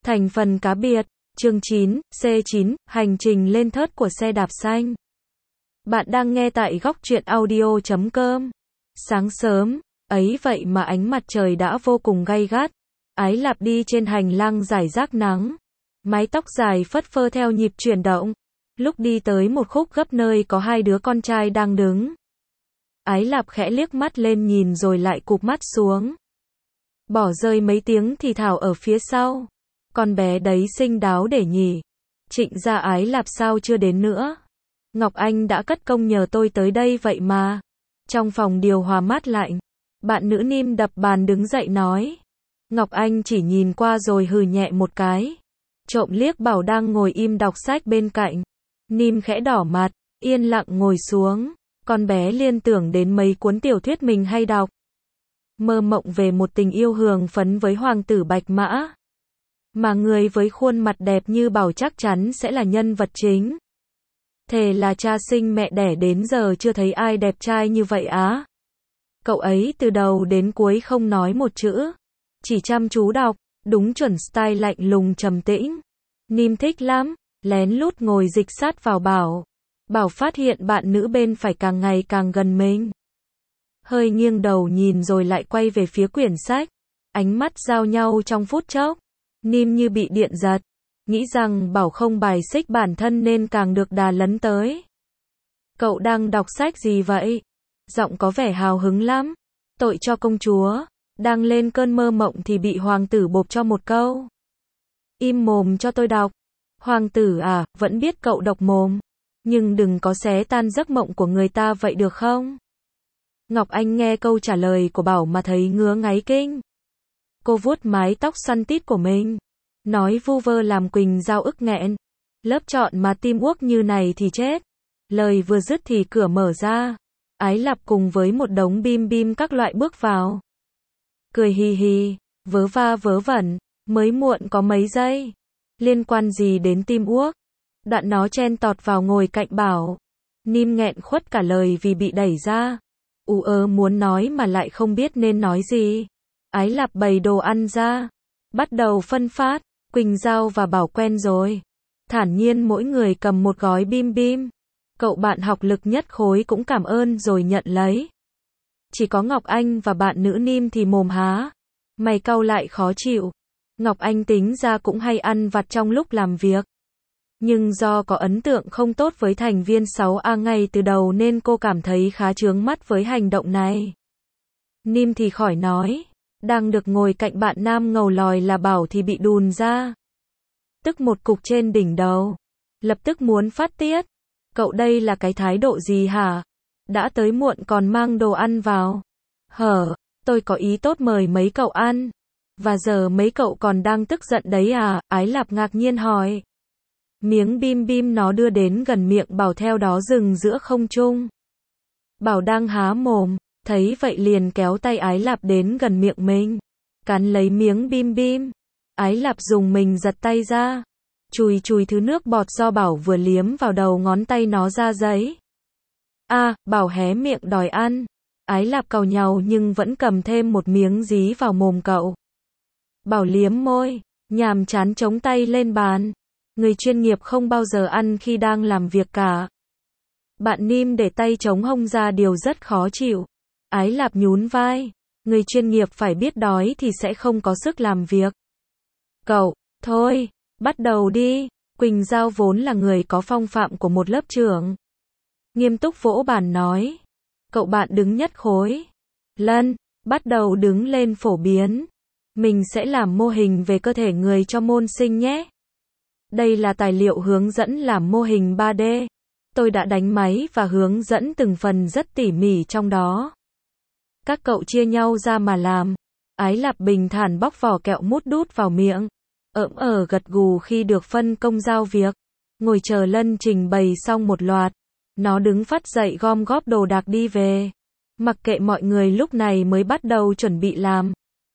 Thành phần cá biệt, chương 9, C9, hành trình lên thớt của xe đạp xanh. Bạn đang nghe tại góc truyện audio.com. Sáng sớm, ấy vậy mà ánh mặt trời đã vô cùng gay gắt. Ái Lạp đi trên hành lang rải rác nắng. Mái tóc dài phất phơ theo nhịp chuyển động. Lúc đi tới một khúc gấp nơi có hai đứa con trai đang đứng. Ái Lạp khẽ liếc mắt lên nhìn rồi lại cụp mắt xuống. Bỏ rơi mấy tiếng thì thào ở phía sau. Con bé đấy xinh đáo để nhỉ. Trịnh gia Ái Lạp sao chưa đến nữa. Ngọc Anh đã cất công nhờ tôi tới đây vậy mà. Trong phòng điều hòa mát lạnh, bạn nữ Nim đập bàn đứng dậy nói. Ngọc Anh chỉ nhìn qua rồi hừ nhẹ một cái. Trộm liếc Bảo đang ngồi im đọc sách bên cạnh. Nim khẽ đỏ mặt, yên lặng ngồi xuống. Con bé liên tưởng đến mấy cuốn tiểu thuyết mình hay đọc. Mơ mộng về một tình yêu hường phấn với hoàng tử Bạch Mã. Mà người với khuôn mặt đẹp như Bảo chắc chắn sẽ là nhân vật chính. Thề là cha sinh mẹ đẻ đến giờ chưa thấy ai đẹp trai như vậy á. Cậu ấy từ đầu đến cuối không nói một chữ. Chỉ chăm chú đọc, đúng chuẩn style lạnh lùng trầm tĩnh. Nim thích lắm, lén lút ngồi dịch sát vào Bảo. Bảo phát hiện bạn nữ bên phải càng ngày càng gần mình. Hơi nghiêng đầu nhìn rồi lại quay về phía quyển sách. Ánh mắt giao nhau trong phút chốc. Nim như bị điện giật. Nghĩ rằng Bảo không bài xích bản thân nên càng được đà lấn tới. Cậu đang đọc sách gì vậy? Giọng có vẻ hào hứng lắm. Tội cho công chúa. Đang lên cơn mơ mộng thì bị hoàng tử bộp cho một câu. Im mồm cho tôi đọc. Hoàng tử à, vẫn biết cậu độc mồm. Nhưng đừng có xé tan giấc mộng của người ta vậy được không? Ngọc Anh nghe câu trả lời của Bảo mà thấy ngứa ngáy kinh. Cô vuốt mái tóc xoăn tít của mình. Nói vu vơ làm Quỳnh Giao ức nghẹn. Lớp chọn mà tim uốc như này thì chết. Lời vừa dứt thì cửa mở ra. Ái Lạp cùng với một đống bim bim các loại bước vào. Cười hì hì, vớ va vớ vẩn, mới muộn có mấy giây. Liên quan gì đến tim uốc? Đoạn nó chen tọt vào ngồi cạnh Bảo. Nim nghẹn khuất cả lời vì bị đẩy ra. Muốn nói mà lại không biết nên nói gì. Ái Lạp bày đồ ăn ra. Bắt đầu phân phát. Quỳnh Giao và Bảo quen rồi. Thản nhiên mỗi người cầm một gói bim bim. Cậu bạn học lực nhất khối cũng cảm ơn rồi nhận lấy. Chỉ có Ngọc Anh và bạn nữ Nim thì mồm há. Mày cau lại khó chịu. Ngọc Anh tính ra cũng hay ăn vặt trong lúc làm việc. Nhưng do có ấn tượng không tốt với thành viên 6A ngay từ đầu nên cô cảm thấy khá chướng mắt với hành động này. Nim thì khỏi nói. Đang được ngồi cạnh bạn nam ngầu lòi là Bảo thì bị đùn ra. Tức một cục trên đỉnh đầu. Lập tức muốn phát tiết. Cậu đây là cái thái độ gì hả? Đã tới muộn còn mang đồ ăn vào. Tôi có ý tốt mời mấy cậu ăn. Và giờ mấy cậu còn đang tức giận đấy à? Ái Lạp ngạc nhiên hỏi. Miếng bim bim nó đưa đến gần miệng Bảo theo đó dừng giữa không trung. Bảo đang há mồm, thấy vậy liền kéo tay Ái Lạp đến gần miệng mình. Cắn lấy miếng bim bim. Ái Lạp dùng mình giật tay ra. Chùi chùi thứ nước bọt do Bảo vừa liếm vào đầu ngón tay nó ra giấy. Bảo hé miệng đòi ăn. Ái Lạp càu nhàu nhưng vẫn cầm thêm một miếng dí vào mồm cậu. Bảo liếm môi, nhàm chán chống tay lên bàn. Người chuyên nghiệp không bao giờ ăn khi đang làm việc cả. Bạn Nim để tay chống hông ra điều rất khó chịu. Ái Lạp nhún vai. Người chuyên nghiệp phải biết đói thì sẽ không có sức làm việc. Cậu, thôi, bắt đầu đi. Quỳnh Giao vốn là người có phong phạm của một lớp trưởng. Nghiêm túc vỗ bàn nói. Cậu bạn đứng nhất khối. Lân, bắt đầu đứng lên phổ biến. Mình sẽ làm mô hình về cơ thể người cho môn sinh nhé. Đây là tài liệu hướng dẫn làm mô hình 3D. Tôi đã đánh máy và hướng dẫn từng phần rất tỉ mỉ trong đó. Các cậu chia nhau ra mà làm. Ái Lạp bình thản bóc vỏ kẹo mút đút vào miệng. Gật gù khi được phân công giao việc. Ngồi chờ Lân trình bày xong một loạt. Nó đứng phắt dậy gom góp đồ đạc đi về. Mặc kệ mọi người lúc này mới bắt đầu chuẩn bị làm.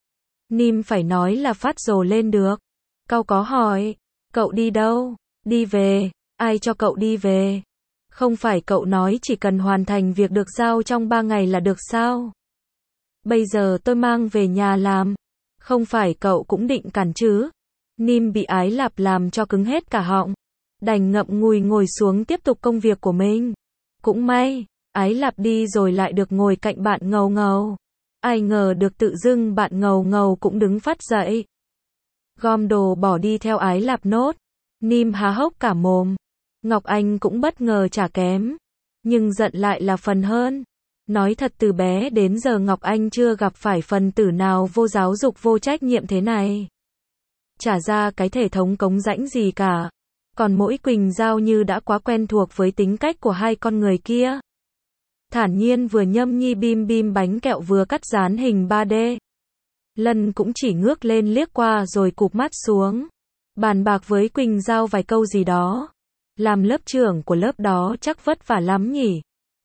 Nim phải nói là phát rồ lên được. Cậu có hỏi. Cậu đi đâu? Đi về. Ai cho cậu đi về? Không phải cậu nói chỉ cần hoàn thành việc được giao trong 3 ngày là được sao? Bây giờ tôi mang về nhà làm. Không phải cậu cũng định cản chứ? Nim bị Ái Lạp làm cho cứng hết cả họng. Đành ngậm ngùi ngồi xuống tiếp tục công việc của mình. Cũng may, Ái Lạp đi rồi lại được ngồi cạnh bạn Ngầu Ngầu. Ai ngờ được tự dưng bạn Ngầu Ngầu cũng đứng phát dậy. Gom đồ bỏ đi theo Ái Lạp nốt. Nim há hốc cả mồm. Ngọc Anh cũng bất ngờ chả kém. Nhưng giận lại là phần hơn. Nói thật từ bé đến giờ Ngọc Anh chưa gặp phải phần tử nào vô giáo dục vô trách nhiệm thế này. Chả ra cái thể thống cống rãnh gì cả. Còn mỗi Quỳnh Giao như đã quá quen thuộc với tính cách của hai con người kia. Thản nhiên vừa nhâm nhi bim bim bánh kẹo vừa cắt dán hình 3D. Lân cũng chỉ ngước lên liếc qua rồi cụp mắt xuống. Bàn bạc với Quỳnh Giao vài câu gì đó. Làm lớp trưởng của lớp đó chắc vất vả lắm nhỉ.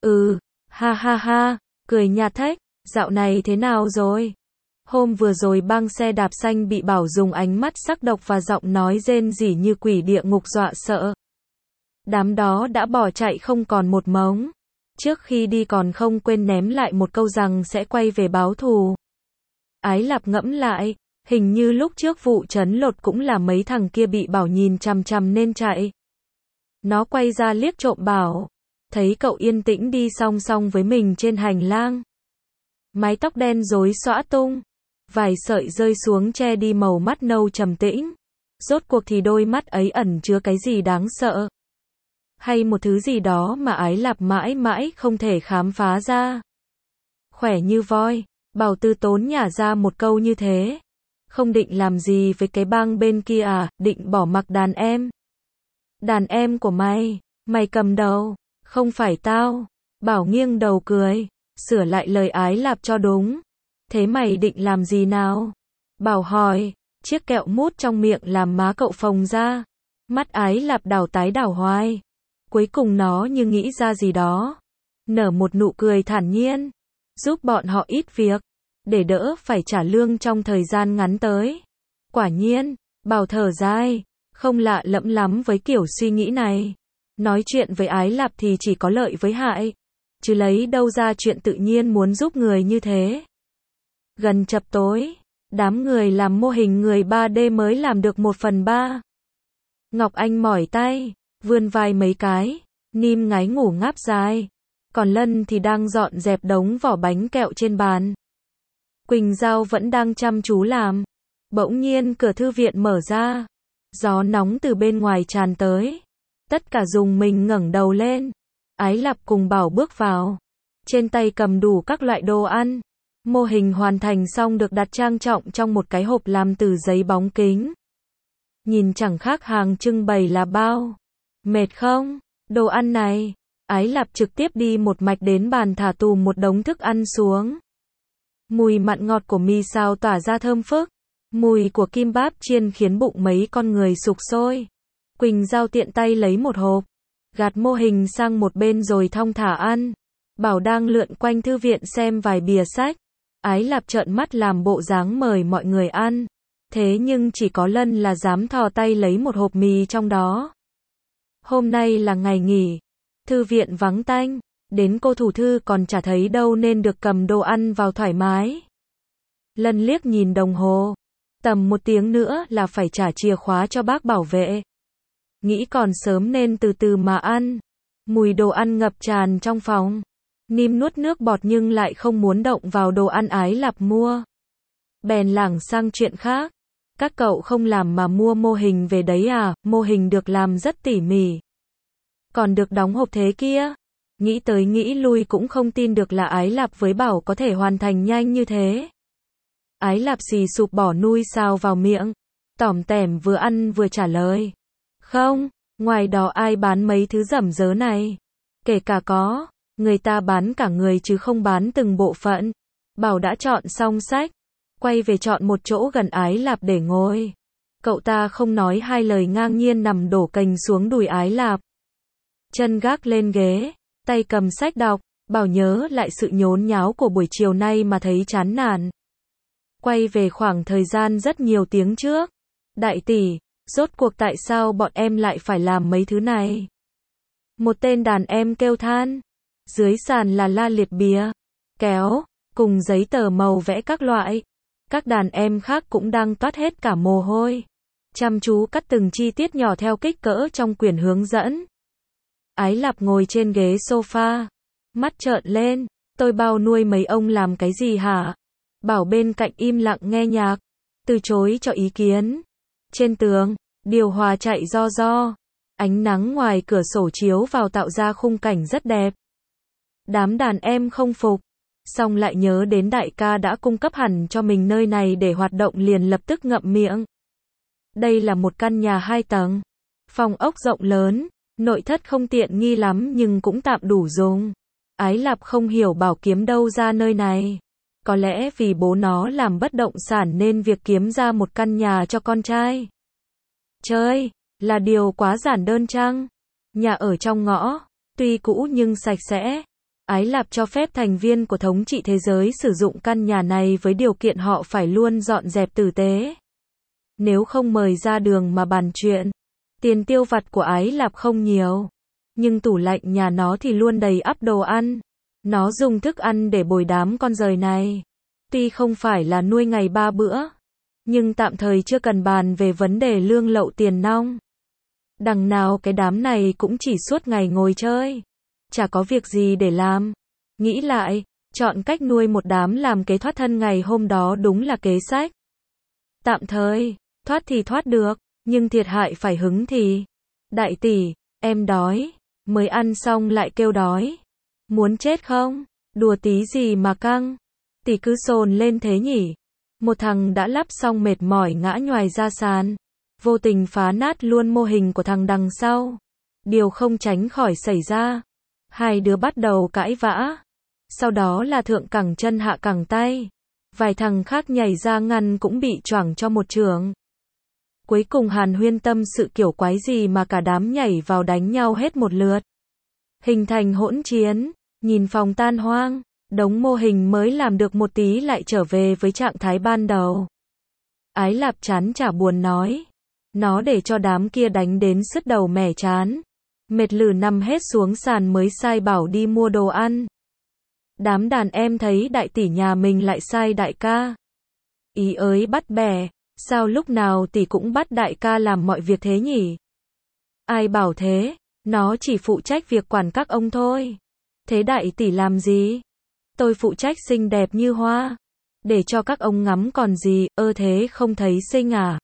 Ha ha ha, cười nhạt thách, dạo này thế nào rồi? Hôm vừa rồi băng xe đạp xanh bị Bảo dùng ánh mắt sắc độc và giọng nói rên rỉ như quỷ địa ngục dọa sợ. Đám đó đã bỏ chạy không còn một mống. Trước khi đi còn không quên ném lại một câu rằng sẽ quay về báo thù. Ái Lạp ngẫm lại, hình như lúc trước vụ trấn lột cũng là mấy thằng kia bị Bảo nhìn chằm chằm nên chạy. Nó quay ra liếc trộm Bảo. Thấy cậu yên tĩnh đi song song với mình trên hành lang. Mái tóc đen rối xõa tung. Vài sợi rơi xuống che đi màu mắt nâu trầm tĩnh. Rốt cuộc thì đôi mắt ấy ẩn chứa cái gì đáng sợ? Hay một thứ gì đó mà Ái Lạp mãi mãi không thể khám phá ra? Khỏe như voi, Bảo từ tốn nhả ra một câu như thế. Không định làm gì với cái bang bên kia à, định bỏ mặc đàn em. Đàn em của mày, mày cầm đầu, không phải tao. Bảo nghiêng đầu cười, sửa lại lời Ái Lạp cho đúng. Thế mày định làm gì nào? Bảo hỏi, chiếc kẹo mút trong miệng làm má cậu phồng ra. Mắt Ái Lạp đảo tái đảo hoài. Cuối cùng nó như nghĩ ra gì đó. Nở một nụ cười thản nhiên. Giúp bọn họ ít việc. Để đỡ phải trả lương trong thời gian ngắn tới. Quả nhiên, Bảo thở dài. Không lạ lẫm lắm với kiểu suy nghĩ này. Nói chuyện với Ái Lạp thì chỉ có lợi với hại. Chứ lấy đâu ra chuyện tự nhiên muốn giúp người như thế. Gần chập tối, đám người làm mô hình người 3D mới làm được 1/3. Ngọc Anh mỏi tay, vươn vai mấy cái, Nim ngáy ngủ ngáp dài. Còn Lân thì đang dọn dẹp đống vỏ bánh kẹo trên bàn. Quỳnh Giao vẫn đang chăm chú làm. Bỗng nhiên cửa thư viện mở ra. Gió nóng từ bên ngoài tràn tới. Tất cả dùng mình ngẩng đầu lên. Ái Lạp cùng Bảo bước vào. Trên tay cầm đủ các loại đồ ăn. Mô hình hoàn thành xong được đặt trang trọng trong một cái hộp làm từ giấy bóng kính. Nhìn chẳng khác hàng trưng bày là bao. Mệt không? Đồ ăn này. Ái Lạp trực tiếp đi một mạch đến bàn thả tùm một đống thức ăn xuống. Mùi mặn ngọt của mì xào tỏa ra thơm phức. Mùi của kim báp chiên khiến bụng mấy con người sục sôi. Quỳnh Giao tiện tay lấy một hộp. Gạt mô hình sang một bên rồi thong thả ăn. Bảo đang lượn quanh thư viện xem vài bìa sách. Ái Lạp trợn mắt làm bộ dáng mời mọi người ăn. Thế nhưng chỉ có Lân là dám thò tay lấy một hộp mì trong đó. Hôm nay là ngày nghỉ. Thư viện vắng tanh. Đến cô thủ thư còn chả thấy đâu nên được cầm đồ ăn vào thoải mái. Lân liếc nhìn đồng hồ. Tầm 1 tiếng nữa là phải trả chìa khóa cho bác bảo vệ. Nghĩ còn sớm nên từ từ mà ăn. Mùi đồ ăn ngập tràn trong phòng. Nim nuốt nước bọt nhưng lại không muốn động vào đồ ăn Ái Lạp mua. Bèn lảng sang chuyện khác. Các cậu không làm mà mua mô hình về đấy à? Mô hình được làm rất tỉ mỉ. Còn được đóng hộp thế kia. Nghĩ tới nghĩ lui cũng không tin được là Ái Lạp với Bảo có thể hoàn thành nhanh như thế. Ái Lạp xì sụp bỏ nui xào vào miệng. Tỏm tẻm vừa ăn vừa trả lời. Không, ngoài đó ai bán mấy thứ rẩm rớ này. Kể cả có. Người ta bán cả người chứ không bán từng bộ phận. Bảo đã chọn xong sách. Quay về chọn một chỗ gần Ái Lạp để ngồi. Cậu ta không nói hai lời ngang nhiên nằm đổ cành xuống đùi Ái Lạp. Chân gác lên ghế. Tay cầm sách đọc. Bảo nhớ lại sự nhốn nháo của buổi chiều nay mà thấy chán nản. Quay về khoảng thời gian rất nhiều tiếng trước. Đại tỷ, rốt cuộc tại sao bọn em lại phải làm mấy thứ này? Một tên đàn em kêu than. Dưới sàn là la liệt bìa, kéo, cùng giấy tờ màu vẽ các loại. Các đàn em khác cũng đang toát hết cả mồ hôi. chăm chú cắt từng chi tiết nhỏ theo kích cỡ trong quyển hướng dẫn. Ái Lạp ngồi trên ghế sofa, mắt trợn lên, tôi bao nuôi mấy ông làm cái gì hả? Bảo bên cạnh im lặng nghe nhạc, từ chối cho ý kiến. Trên tường, điều hòa chạy ro ro, ánh nắng ngoài cửa sổ chiếu vào tạo ra khung cảnh rất đẹp. Đám đàn em không phục, xong lại nhớ đến đại ca đã cung cấp hẳn cho mình nơi này để hoạt động liền lập tức ngậm miệng. Đây là một căn nhà 2 tầng, phòng ốc rộng lớn, nội thất không tiện nghi lắm nhưng cũng tạm đủ dùng. Ái Lạp không hiểu bảo kiếm đâu ra nơi này. Có lẽ vì bố nó làm bất động sản nên việc kiếm ra một căn nhà cho con trai chơi là điều quá giản đơn chăng? Nhà ở trong ngõ, tuy cũ nhưng sạch sẽ. Ái Lạp cho phép thành viên của thống trị thế giới sử dụng căn nhà này với điều kiện họ phải luôn dọn dẹp tử tế. Nếu không mời ra đường mà bàn chuyện. Tiền tiêu vặt của Ái Lạp không nhiều, nhưng tủ lạnh nhà nó thì luôn đầy ắp đồ ăn. Nó dùng thức ăn để bồi đám con dời này. Tuy không phải là nuôi ngày 3 bữa, nhưng tạm thời chưa cần bàn về vấn đề lương lậu tiền nong. Đằng nào cái đám này cũng chỉ suốt ngày ngồi chơi, chả có việc gì để làm. Nghĩ lại, chọn cách nuôi một đám làm kế thoát thân ngày hôm đó đúng là kế sách. Tạm thời, thoát thì thoát được, nhưng thiệt hại phải hứng thì. Đại tỷ, em đói, mới ăn xong lại kêu đói. Muốn chết không? Đùa tí gì mà căng? Tỷ cứ sồn lên thế nhỉ? Một thằng đã lắp xong mệt mỏi ngã nhoài ra sàn, vô tình phá nát luôn mô hình của thằng đằng sau. Điều không tránh khỏi xảy ra. Hai đứa bắt đầu cãi vã. Sau đó là thượng cẳng chân hạ cẳng tay. Vài thằng khác nhảy ra ngăn cũng bị choảng cho một chưởng. Cuối cùng hàn huyên tâm sự kiểu quái gì mà cả đám nhảy vào đánh nhau hết một lượt. Hình thành hỗn chiến, nhìn phòng tan hoang, đống mô hình mới làm được một tí lại trở về với trạng thái ban đầu. Ái Lạp chán chả buồn nói. Nó để cho đám kia đánh đến sứt đầu mẻ chán. Mệt lử nằm hết xuống sàn mới sai bảo đi mua đồ ăn. Đám đàn em thấy đại tỷ nhà mình lại sai đại ca. Ý ới bắt bẻ, sao lúc nào tỷ cũng bắt đại ca làm mọi việc thế nhỉ? Ai bảo thế, nó chỉ phụ trách việc quản các ông thôi. Thế đại tỷ làm gì? Tôi phụ trách xinh đẹp như hoa. Để cho các ông ngắm còn gì, thế không thấy xinh à?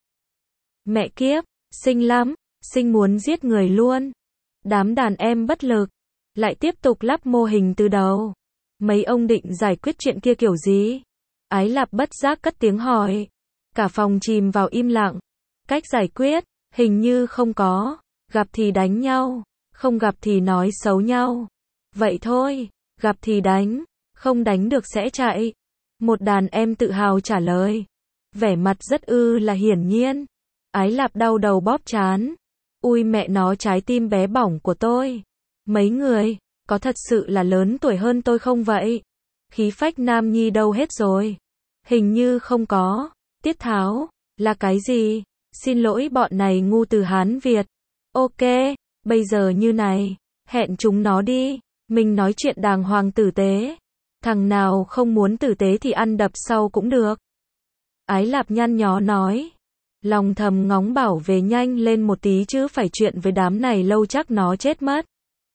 Mẹ kiếp, xinh lắm, xinh muốn giết người luôn. Đám đàn em bất lực, lại tiếp tục lắp mô hình từ đầu. Mấy ông định giải quyết chuyện kia kiểu gì? Ái Lạp bất giác cất tiếng hỏi. Cả phòng chìm vào im lặng. Cách giải quyết, hình như không có. Gặp thì đánh nhau, không gặp thì nói xấu nhau. Vậy thôi, gặp thì đánh, không đánh được sẽ chạy. Một đàn em tự hào trả lời. Vẻ mặt rất là hiển nhiên. Ái Lạp đau đầu bóp trán. Ui mẹ nó trái tim bé bỏng của tôi. Mấy người, có thật sự là lớn tuổi hơn tôi không vậy? Khí phách nam nhi đâu hết rồi? Hình như không có. Tiết tháo, là cái gì? Xin lỗi bọn này ngu từ Hán Việt. Ok, bây giờ như này, hẹn chúng nó đi. Mình nói chuyện đàng hoàng tử tế. Thằng nào không muốn tử tế thì ăn đập sau cũng được. Ái Lạp nhăn nhó nói. Lòng thầm ngóng bảo về nhanh lên một tí chứ phải chuyện với đám này lâu chắc nó chết mất.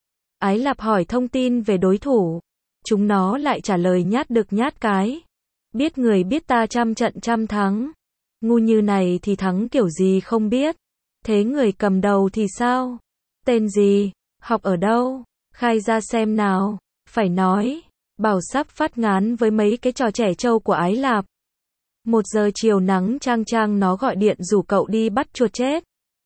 Ái Lạp hỏi thông tin về đối thủ. Chúng nó lại trả lời nhát đực nhát cái. Biết người biết ta trăm trận trăm thắng. Ngu như này thì thắng kiểu gì không biết. Thế người cầm đầu thì sao? Tên gì? Học ở đâu? Khai ra xem nào. Phải nói. Bảo sắp phát ngán với mấy cái trò trẻ trâu của Ái Lạp. 1 giờ chiều nắng chang chang nó gọi điện rủ cậu đi bắt chuột chết.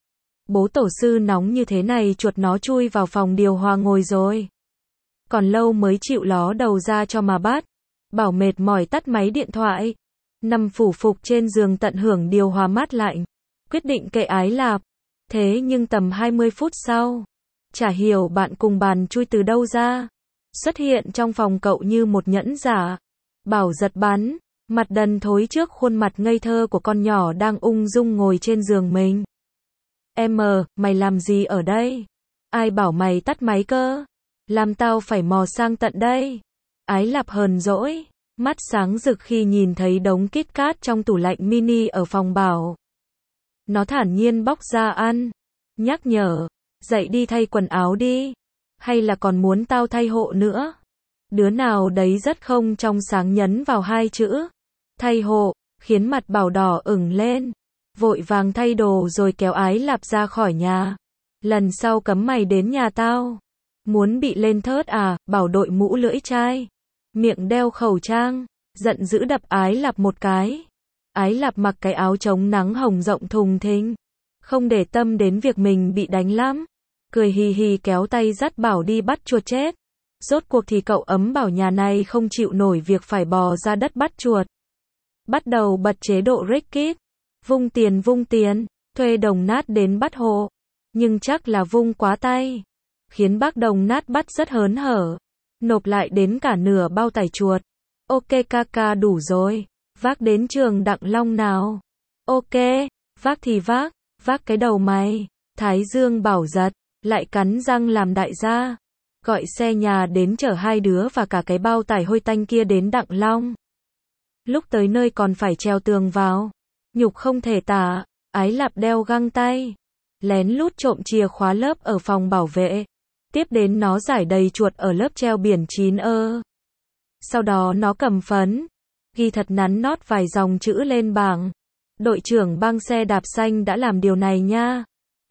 Bố tổ sư nóng như thế này chuột nó chui vào phòng điều hòa ngồi rồi. Còn lâu mới chịu ló đầu ra cho mà bắt. Bảo mệt mỏi tắt máy điện thoại. Nằm phủ phục trên giường tận hưởng điều hòa mát lạnh. Quyết định kệ Ái Lạp. Thế nhưng tầm 20 phút sau. Chả hiểu bạn cùng bàn chui từ đâu ra. Xuất hiện trong phòng cậu như một nhẫn giả. Bảo giật bắn. Mặt đần thối trước khuôn mặt ngây thơ của con nhỏ đang ung dung ngồi trên giường mình. Mày làm gì ở đây? Ai bảo mày tắt máy cơ? Làm tao phải mò sang tận đây. Ái Lạp hờn dỗi, mắt sáng rực khi nhìn thấy đống Kit Kat trong tủ lạnh mini ở phòng Bảo. Nó thản nhiên bóc ra ăn. Nhắc nhở. Dậy đi thay quần áo đi. Hay là còn muốn tao thay hộ nữa? Đứa nào đấy rất không trong sáng nhấn vào hai chữ. Thay hộ, khiến mặt Bảo đỏ ửng lên. Vội vàng thay đồ rồi kéo Ái Lạp ra khỏi nhà. Lần sau cấm mày đến nhà tao. Muốn bị lên thớt à? Bảo đội mũ lưỡi chai. Miệng đeo khẩu trang. Giận dữ đập Ái Lạp một cái. Ái Lạp mặc cái áo chống nắng hồng rộng thùng thình. Không để tâm đến việc mình bị đánh lắm. Cười hì hì kéo tay dắt Bảo đi bắt chuột chết. Rốt cuộc thì cậu ấm Bảo nhà này không chịu nổi việc phải bò ra đất bắt chuột. Bắt đầu bật chế độ Rickit. Vung tiền, thuê đồng nát đến bắt hộ. Nhưng chắc là vung quá tay. Khiến bác đồng nát bắt rất hớn hở. Nộp lại đến cả nửa bao tải chuột. Ok ca đủ rồi. Vác đến trường Đặng Long nào. Ok, vác thì vác cái đầu mày. Thái Dương Bảo giật, lại cắn răng làm đại gia. Gọi xe nhà đến chở hai đứa và cả cái bao tải hôi tanh kia đến Đặng Long. Lúc tới nơi còn phải trèo tường vào. Nhục không thể tả. Ái Lạp đeo găng tay. Lén lút trộm chìa khóa lớp ở phòng bảo vệ. Tiếp đến nó giải đầy chuột ở lớp treo biển 9 Sau đó nó cầm phấn. Ghi thật nắn nót vài dòng chữ lên bảng. Đội trưởng băng xe đạp xanh đã làm điều này nha.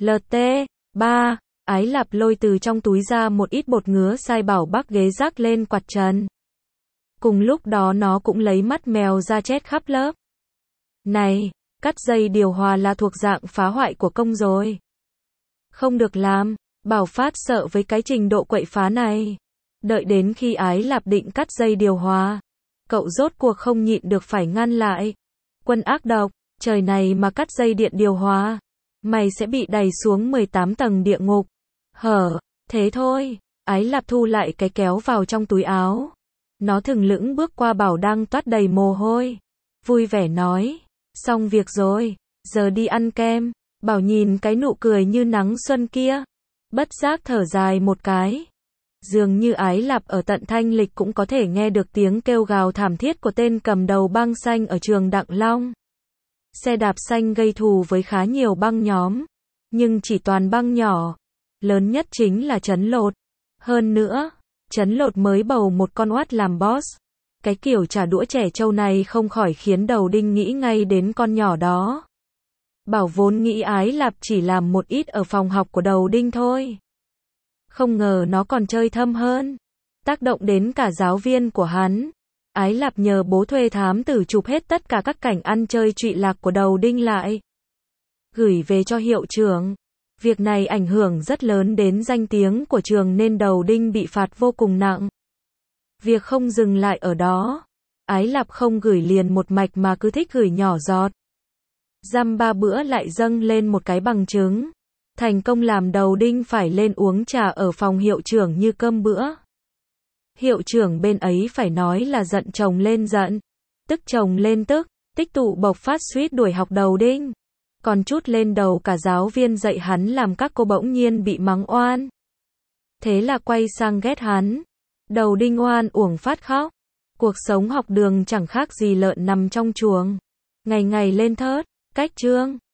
LT3. Ái Lạp lôi từ trong túi ra một ít bột ngứa sai bảo bắc ghế rác lên quạt trần. Cùng lúc đó nó cũng lấy mắt mèo ra chét khắp lớp. Này, cắt dây điều hòa là thuộc dạng phá hoại của công rồi. Không được làm. Bảo phát sợ với cái trình độ quậy phá này. Đợi đến khi Ái Lạp định cắt dây điều hòa. Cậu rốt cuộc không nhịn được phải ngăn lại. Quân ác độc, trời này mà cắt dây điện điều hòa. Mày sẽ bị đày xuống 18 tầng địa ngục. Thế thôi. Ái Lạp thu lại cái kéo vào trong túi áo. Nó thừng lững bước qua Bảo đang toát đầy mồ hôi. Vui vẻ nói. Xong việc rồi. Giờ đi ăn kem. Bảo nhìn cái nụ cười như nắng xuân kia. Bất giác thở dài một cái. Dường như Ái Lạp ở tận Thanh Lịch cũng có thể nghe được tiếng kêu gào thảm thiết của tên cầm đầu băng xanh ở trường Đặng Long. Xe đạp xanh gây thù với khá nhiều băng nhóm. Nhưng chỉ toàn băng nhỏ. Lớn nhất chính là Trấn Lột. Hơn nữa, Trấn Lột mới bầu một con oát làm boss. Cái kiểu trả đũa trẻ trâu này không khỏi khiến đầu đinh nghĩ ngay đến con nhỏ đó. Bảo vốn nghĩ Ái Lạp chỉ làm một ít ở phòng học của đầu đinh thôi. Không ngờ nó còn chơi thâm hơn. Tác động đến cả giáo viên của hắn. Ái Lạp nhờ bố thuê thám tử chụp hết tất cả các cảnh ăn chơi trụy lạc của đầu đinh lại. Gửi về cho hiệu trưởng. Việc này ảnh hưởng rất lớn đến danh tiếng của trường nên đầu đinh bị phạt vô cùng nặng. Việc không dừng lại ở đó. Ái Lạp không gửi liền một mạch mà cứ thích gửi nhỏ giọt. Dăm ba bữa lại dâng lên một cái bằng chứng. Thành công làm đầu đinh phải lên uống trà ở phòng hiệu trưởng như cơm bữa. Hiệu trưởng bên ấy phải nói là giận chồng lên giận. Tức chồng lên tức. Tích tụ bộc phát suýt đuổi học đầu đinh. Còn chút lên đầu cả giáo viên dạy hắn làm các cô bỗng nhiên bị mắng oan. Thế là quay sang ghét hắn. Đầu đinh oan uổng phát khóc. Cuộc sống học đường chẳng khác gì lợn nằm trong chuồng. Ngày ngày lên thớt, cách chương.